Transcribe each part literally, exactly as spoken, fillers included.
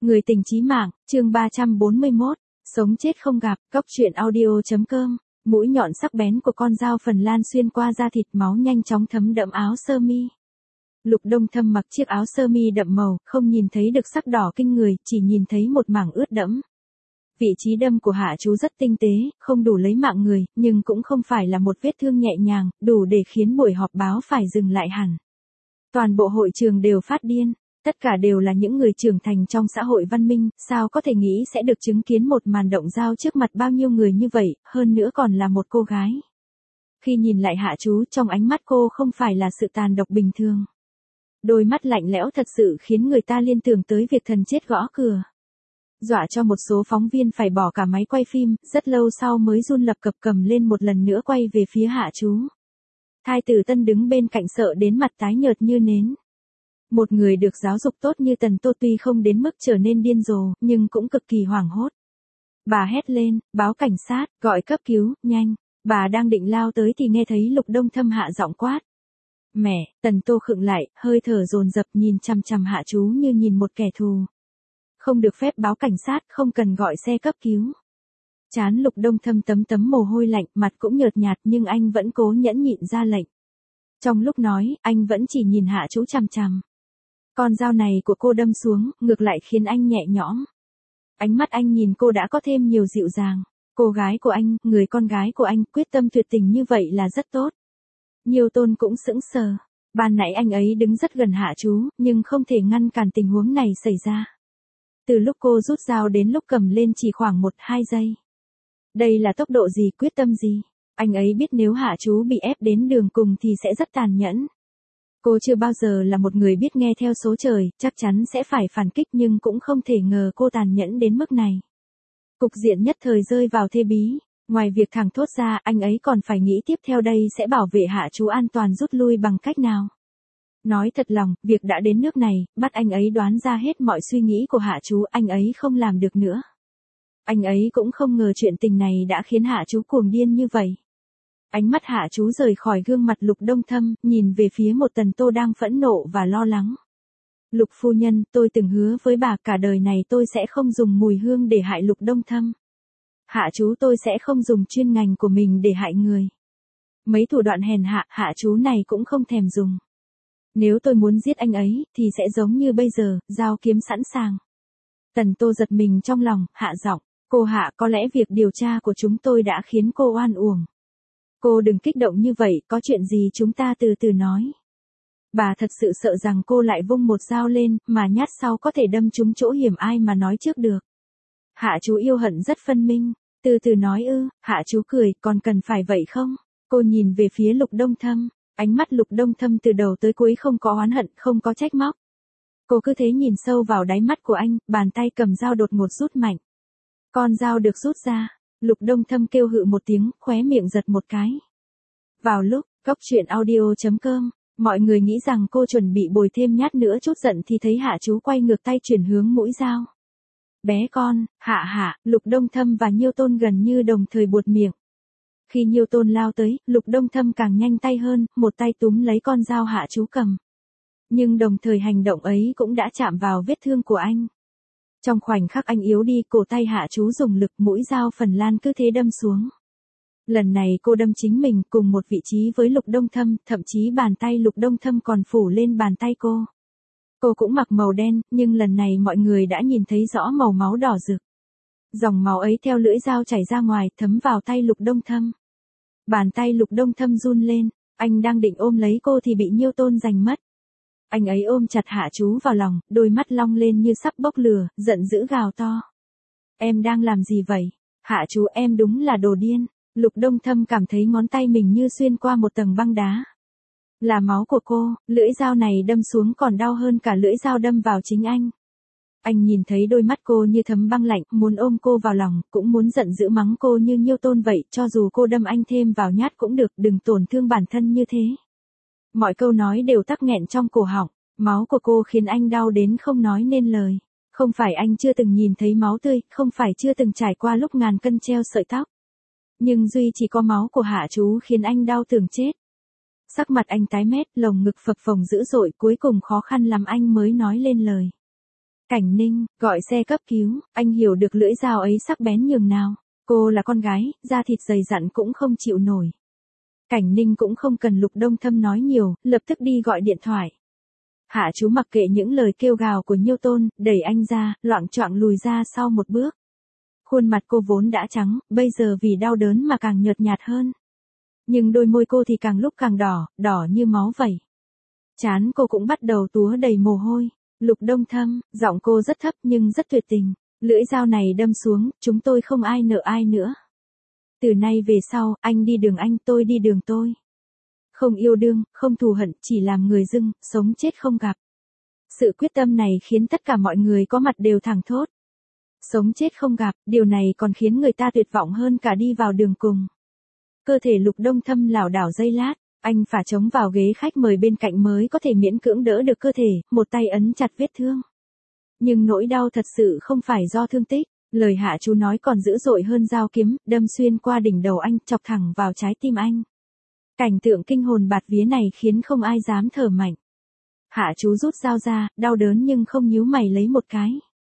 Người tình chí mạng, chương ba trăm bốn mươi mốt, sống chết không gặp, cóc truyện audio.com, mũi nhọn sắc bén của con dao Phần Lan xuyên qua da thịt, máu nhanh chóng thấm đẫm áo sơ mi. Lục Đông Thâm mặc chiếc áo sơ mi đậm màu, không nhìn thấy được sắc đỏ kinh người, chỉ nhìn thấy một mảng ướt đẫm. Vị trí đâm của Hạ Chú rất tinh tế, không đủ lấy mạng người, nhưng cũng không phải là một vết thương nhẹ nhàng, đủ để khiến buổi họp báo phải dừng lại hẳn. Toàn bộ hội trường đều phát điên. Tất cả đều là những người trưởng thành trong xã hội văn minh, sao có thể nghĩ sẽ được chứng kiến một màn động dao trước mặt bao nhiêu người như vậy, hơn nữa còn là một cô gái. Khi nhìn lại Hạ Chú, trong ánh mắt cô không phải là sự tàn độc bình thường. Đôi mắt lạnh lẽo thật sự khiến người ta liên tưởng tới việc thần chết gõ cửa. Dọa cho một số phóng viên phải bỏ cả máy quay phim, rất lâu sau mới run lập cập cầm lên một lần nữa quay về phía Hạ Chú. Thái tử Tân đứng bên cạnh sợ đến mặt tái nhợt như nến. Một người được giáo dục tốt như Tần Tô tuy không đến mức trở nên điên rồ, nhưng cũng cực kỳ hoảng hốt. Bà hét lên, báo cảnh sát, gọi cấp cứu, nhanh. Bà đang định lao tới thì nghe thấy Lục Đông Thâm hạ giọng quát. Mẹ, Tần Tô khựng lại, hơi thở dồn dập nhìn chằm chằm Hạ Chú như nhìn một kẻ thù. Không được phép báo cảnh sát, không cần gọi xe cấp cứu. Trán Lục Đông Thâm tấm tấm mồ hôi lạnh, mặt cũng nhợt nhạt nhưng anh vẫn cố nhẫn nhịn ra lệnh. Trong lúc nói, anh vẫn chỉ nhìn Hạ Chú chằm chằm. Con dao này của cô đâm xuống, ngược lại khiến anh nhẹ nhõm. Ánh mắt anh nhìn cô đã có thêm nhiều dịu dàng. Cô gái của anh, người con gái của anh, quyết tâm tuyệt tình như vậy là rất tốt. Nhiêu Tôn cũng sững sờ. Ban nãy anh ấy đứng rất gần Hạ Chú, nhưng không thể ngăn cản tình huống này xảy ra. Từ lúc cô rút dao đến lúc cầm lên chỉ khoảng một hai giây. Đây là tốc độ gì, quyết tâm gì? Anh ấy biết nếu Hạ Chú bị ép đến đường cùng thì sẽ rất tàn nhẫn. Cô chưa bao giờ là một người biết nghe theo số trời, chắc chắn sẽ phải phản kích nhưng cũng không thể ngờ cô tàn nhẫn đến mức này. Cục diện nhất thời rơi vào thế bí, ngoài việc thẳng thốt ra anh ấy còn phải nghĩ tiếp theo đây sẽ bảo vệ Hạ Chú an toàn rút lui bằng cách nào. Nói thật lòng, việc đã đến nước này, bắt anh ấy đoán ra hết mọi suy nghĩ của Hạ Chú, anh ấy không làm được nữa. Anh ấy cũng không ngờ chuyện tình này đã khiến Hạ Chú cuồng điên như vậy. Ánh mắt Hạ Chú rời khỏi gương mặt Lục Đông Thâm, nhìn về phía một Tần Tô đang phẫn nộ và lo lắng. Lục phu nhân, tôi từng hứa với bà cả đời này tôi sẽ không dùng mùi hương để hại Lục Đông Thâm. Hạ Chú, tôi sẽ không dùng chuyên ngành của mình để hại người. Mấy thủ đoạn hèn hạ, Hạ Chú này cũng không thèm dùng. Nếu tôi muốn giết anh ấy, thì sẽ giống như bây giờ, dao kiếm sẵn sàng. Tần Tô giật mình trong lòng, hạ giọng, cô Hạ, có lẽ việc điều tra của chúng tôi đã khiến cô oan uổng. Cô đừng kích động như vậy, có chuyện gì chúng ta từ từ nói. Bà thật sự sợ rằng cô lại vung một dao lên, mà nhát sau có thể đâm trúng chỗ hiểm, ai mà nói trước được. Hạ Chú yêu hận rất phân minh, từ từ nói ư, Hạ Chú cười, còn cần phải vậy không? Cô nhìn về phía Lục Đông Thâm, ánh mắt Lục Đông Thâm từ đầu tới cuối không có oán hận, không có trách móc. Cô cứ thế nhìn sâu vào đáy mắt của anh, bàn tay cầm dao đột ngột rút mạnh. Con dao được rút ra. Lục Đông Thâm kêu hự một tiếng, khóe miệng giật một cái. Vào lúc, cóc truyện audio.com, mọi người nghĩ rằng cô chuẩn bị bồi thêm nhát nữa chút giận thì thấy Hạ Chú quay ngược tay chuyển hướng mũi dao. Bé con, Hạ Hạ, Lục Đông Thâm và Nhiêu Tôn gần như đồng thời buột miệng. Khi Nhiêu Tôn lao tới, Lục Đông Thâm càng nhanh tay hơn, một tay túm lấy con dao Hạ Chú cầm. Nhưng đồng thời hành động ấy cũng đã chạm vào vết thương của anh. Trong khoảnh khắc anh yếu đi, cổ tay Hạ Chú dùng lực, mũi dao Phần Lan cứ thế đâm xuống. Lần này cô đâm chính mình, cùng một vị trí với Lục Đông Thâm, thậm chí bàn tay Lục Đông Thâm còn phủ lên bàn tay cô. Cô cũng mặc màu đen, nhưng lần này mọi người đã nhìn thấy rõ màu máu đỏ rực. Dòng máu ấy theo lưỡi dao chảy ra ngoài, thấm vào tay Lục Đông Thâm. Bàn tay Lục Đông Thâm run lên, anh đang định ôm lấy cô thì bị Nhiêu Tôn giành mất. Anh ấy ôm chặt Hạ Chú vào lòng, đôi mắt long lên như sắp bốc lửa, giận dữ gào to. Em đang làm gì vậy? Hạ Chú, em đúng là đồ điên. Lục Đông Thâm cảm thấy ngón tay mình như xuyên qua một tầng băng đá. Là máu của cô, lưỡi dao này đâm xuống còn đau hơn cả lưỡi dao đâm vào chính anh. Anh nhìn thấy đôi mắt cô như thấm băng lạnh, muốn ôm cô vào lòng, cũng muốn giận dữ mắng cô như Nhiêu Tôn vậy, cho dù cô đâm anh thêm vào nhát cũng được, đừng tổn thương bản thân như thế. Mọi câu nói đều tắc nghẹn trong cổ họng, máu của cô khiến anh đau đến không nói nên lời. Không phải anh chưa từng nhìn thấy máu tươi, không phải chưa từng trải qua lúc ngàn cân treo sợi tóc. Nhưng duy chỉ có máu của Hạ Chú khiến anh đau tưởng chết. Sắc mặt anh tái mét, lồng ngực phập phồng dữ dội, cuối cùng khó khăn lắm anh mới nói lên lời. Cảnh Ninh, gọi xe cấp cứu, anh hiểu được lưỡi dao ấy sắc bén nhường nào. Cô là con gái, da thịt dày dặn cũng không chịu nổi. Cảnh Ninh cũng không cần Lục Đông Thâm nói nhiều, lập tức đi gọi điện thoại. Hạ chú mặc kệ những lời kêu gào của Nhiêu Tôn, đẩy anh ra, loạng choạng lùi ra sau một bước. Khuôn mặt cô vốn đã trắng, bây giờ vì đau đớn mà càng nhợt nhạt hơn. Nhưng đôi môi cô thì càng lúc càng đỏ, đỏ như máu vậy. Trán cô cũng bắt đầu túa đầy mồ hôi. Lục Đông Thâm, giọng cô rất thấp nhưng rất tuyệt tình. Lưỡi dao này đâm xuống, chúng tôi không ai nợ ai nữa. Từ nay về sau, anh đi đường anh, tôi đi đường tôi. Không yêu đương, không thù hận, chỉ làm người dưng, sống chết không gặp. Sự quyết tâm này khiến tất cả mọi người có mặt đều thẳng thốt. Sống chết không gặp, điều này còn khiến người ta tuyệt vọng hơn cả đi vào đường cùng. Cơ thể Lục Đông Thâm lảo đảo giây lát, anh phả trống vào ghế khách mời bên cạnh mới có thể miễn cưỡng đỡ được cơ thể, một tay ấn chặt vết thương. Nhưng nỗi đau thật sự không phải do thương tích, lời hạ chú nói còn dữ dội hơn dao kiếm, đâm xuyên qua đỉnh đầu anh, chọc thẳng vào trái tim anh. Cảnh tượng kinh hồn bạt vía này khiến không ai dám thở mạnh. Hạ chú rút dao ra, đau đớn nhưng không nhíu mày lấy một cái.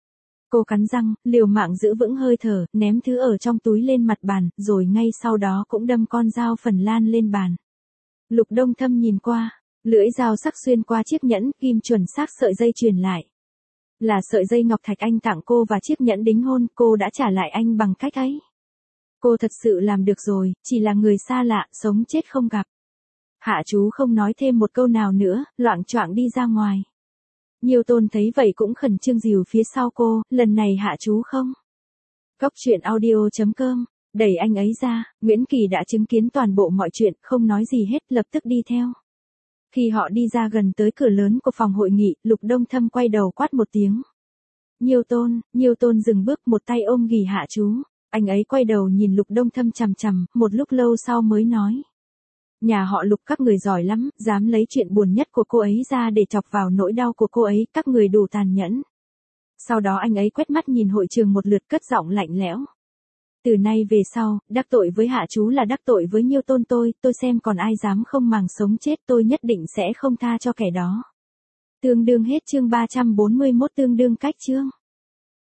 Cô cắn răng, liều mạng giữ vững hơi thở, ném thứ ở trong túi lên mặt bàn, rồi ngay sau đó cũng đâm con dao Phần Lan lên bàn. Lục Đông Thâm nhìn qua, lưỡi dao sắc xuyên qua chiếc nhẫn, kim chuẩn xác sợi dây truyền lại. Là sợi dây ngọc thạch anh tặng cô và chiếc nhẫn đính hôn, cô đã trả lại anh bằng cách ấy. Cô thật sự làm được rồi, chỉ là người xa lạ, sống chết không gặp. Hạ chú không nói thêm một câu nào nữa, loạng choạng đi ra ngoài. Nhiêu Tôn thấy vậy cũng khẩn trương dìu phía sau cô, lần này hạ chú không. Góc truyện audio chấm com, đẩy anh ấy ra, Nguyễn Kỳ đã chứng kiến toàn bộ mọi chuyện, không nói gì hết, lập tức đi theo. Khi họ đi ra gần tới cửa lớn của phòng hội nghị, Lục Đông Thâm quay đầu quát một tiếng. Nhiêu Tôn, Nhiêu Tôn dừng bước, một tay ôm ghì hạ chú. Anh ấy quay đầu nhìn Lục Đông Thâm chằm chằm, một lúc lâu sau mới nói. Nhà họ Lục các người giỏi lắm, dám lấy chuyện buồn nhất của cô ấy ra để chọc vào nỗi đau của cô ấy, các người đủ tàn nhẫn. Sau đó anh ấy quét mắt nhìn hội trường một lượt, cất giọng lạnh lẽo. Từ nay về sau, đắc tội với hạ chú là đắc tội với Nhiêu Tôn tôi, tôi xem còn ai dám không màng sống chết, tôi nhất định sẽ không tha cho kẻ đó. Tương đương hết chương ba trăm bốn mươi mốt, tương đương cách chương.